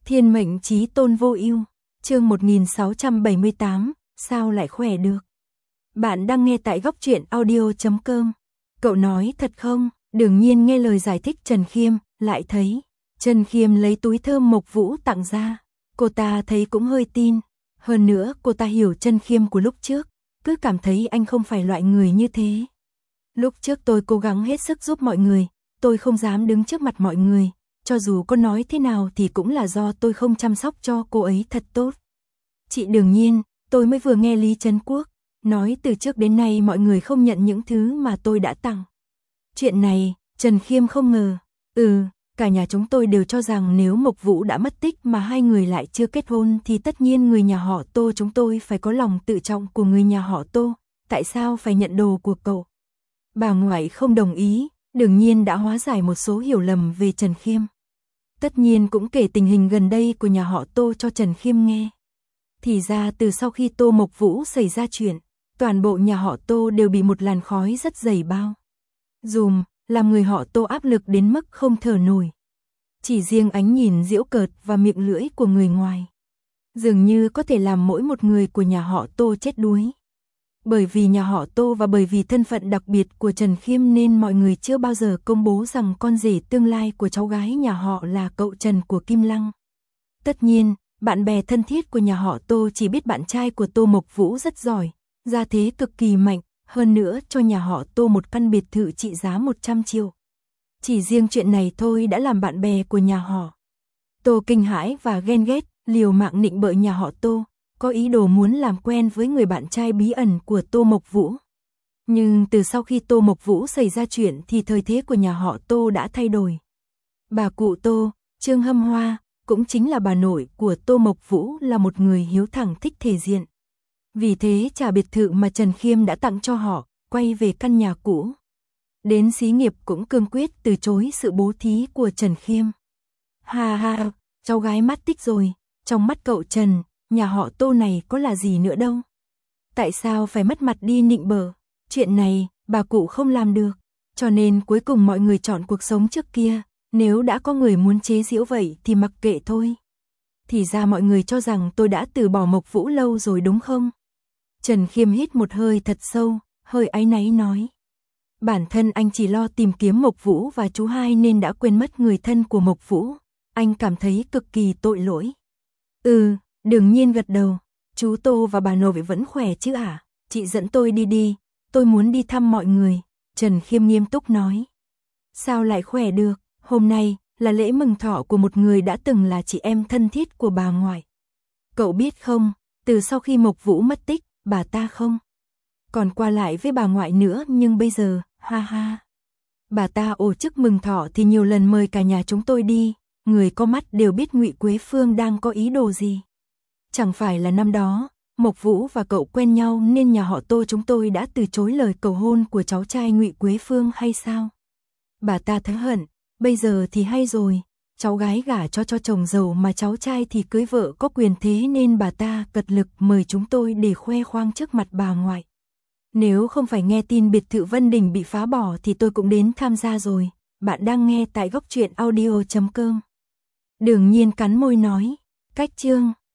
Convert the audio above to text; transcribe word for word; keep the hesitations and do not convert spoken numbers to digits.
Thiên mệnh chí tôn vô ưu, chương một nghìn sáu trăm bảy mươi tám, sao lại khỏe được. Bạn đang nghe tại góc truyện audio chấm com. Cậu nói thật không? Đương nhiên nghe lời giải thích Trần Khiêm, lại thấy Trần Khiêm lấy túi thơm Mộc Vũ tặng ra. Cô ta thấy cũng hơi tin. Hơn nữa cô ta hiểu Trần Khiêm của lúc trước, cứ cảm thấy anh không phải loại người như thế. Lúc trước tôi cố gắng hết sức giúp mọi người, tôi không dám đứng trước mặt mọi người. Cho dù cô nói thế nào thì cũng là do tôi không chăm sóc cho cô ấy thật tốt. Chị đương nhiên, tôi mới vừa nghe Lý Trấn Quốc nói từ trước đến nay mọi người không nhận những thứ mà tôi đã tặng. Chuyện này, Trần Khiêm không ngờ. Ừ, cả nhà chúng tôi đều cho rằng nếu Mộc Vũ đã mất tích mà hai người lại chưa kết hôn thì tất nhiên người nhà họ Tô chúng tôi phải có lòng tự trọng của người nhà họ Tô. Tại sao phải nhận đồ của cậu? Bà ngoại không đồng ý, đương nhiên đã hóa giải một số hiểu lầm về Trần Khiêm. Tất nhiên cũng kể tình hình gần đây của nhà họ Tô cho Trần Khiêm nghe. Thì ra từ sau khi Tô Mộc Vũ xảy ra chuyện, toàn bộ nhà họ Tô đều bị một làn khói rất dày bao. Dùm, làm người họ Tô áp lực đến mức không thở nổi. Chỉ riêng ánh nhìn giễu cợt và miệng lưỡi của người ngoài, dường như có thể làm mỗi một người của nhà họ Tô chết đuối. Bởi vì nhà họ Tô và bởi vì thân phận đặc biệt của Trần Khiêm nên mọi người chưa bao giờ công bố rằng con rể tương lai của cháu gái nhà họ là cậu Trần của Kim Lăng. Tất nhiên, bạn bè thân thiết của nhà họ Tô chỉ biết bạn trai của Tô Mộc Vũ rất giỏi, gia thế cực kỳ mạnh, hơn nữa cho nhà họ Tô một căn biệt thự trị giá một trăm triệu. Chỉ riêng chuyện này thôi đã làm bạn bè của nhà họ Tô kinh hãi và ghen ghét, liều mạng nịnh bợ nhà họ Tô, có ý đồ muốn làm quen với người bạn trai bí ẩn của Tô Mộc Vũ. Nhưng từ sau khi Tô Mộc Vũ xảy ra chuyện thì thời thế của nhà họ Tô đã thay đổi. Bà cụ Tô, Trương Hâm Hoa, cũng chính là bà nội của Tô Mộc Vũ là một người hiếu thẳng thích thể diện. Vì thế trả biệt thự mà Trần Khiêm đã tặng cho họ, quay về căn nhà cũ. Đến xí nghiệp cũng cương quyết từ chối sự bố thí của Trần Khiêm. Ha ha, cháu gái mắt tích rồi, trong mắt cậu Trần, nhà họ Tô này có là gì nữa đâu. Tại sao phải mất mặt đi nịnh bợ? Chuyện này, bà cụ không làm được, cho nên cuối cùng mọi người chọn cuộc sống trước kia. Nếu đã có người muốn chế giễu vậy thì mặc kệ thôi. Thì ra mọi người cho rằng tôi đã từ bỏ Mộc Vũ lâu rồi đúng không? Trần Khiêm hít một hơi thật sâu, hơi áy náy nói. Bản thân anh chỉ lo tìm kiếm Mộc Vũ và chú hai nên đã quên mất người thân của Mộc Vũ. Anh cảm thấy cực kỳ tội lỗi. Ừ, đương nhiên gật đầu. Chú Tô và bà nội vẫn khỏe chứ à? Chị dẫn tôi đi đi, tôi muốn đi thăm mọi người. Trần Khiêm nghiêm túc nói. Sao lại khỏe được? Hôm nay là lễ mừng thọ của một người đã từng là chị em thân thiết của bà ngoại. Cậu biết không, từ sau khi Mộc Vũ mất tích, bà ta không còn qua lại với bà ngoại nữa, nhưng bây giờ, ha ha. Bà ta ổ chức mừng thọ thì nhiều lần mời cả nhà chúng tôi đi, người có mắt đều biết Ngụy Quế Phương đang có ý đồ gì. Chẳng phải là năm đó, Mộc Vũ và cậu quen nhau nên nhà họ Tô chúng tôi đã từ chối lời cầu hôn của cháu trai Ngụy Quế Phương hay sao? Bà ta thấy hận. Bây giờ thì hay rồi, cháu gái gả cho cho chồng giàu mà cháu trai thì cưới vợ có quyền thế nên bà ta cật lực mời chúng tôi để khoe khoang trước mặt bà ngoại. Nếu không phải nghe tin biệt thự Vân Đình bị phá bỏ thì tôi cũng đến tham gia rồi. Bạn đang nghe tại góc truyện audio chấm com. Đương nhiên cắn môi nói, cách chương.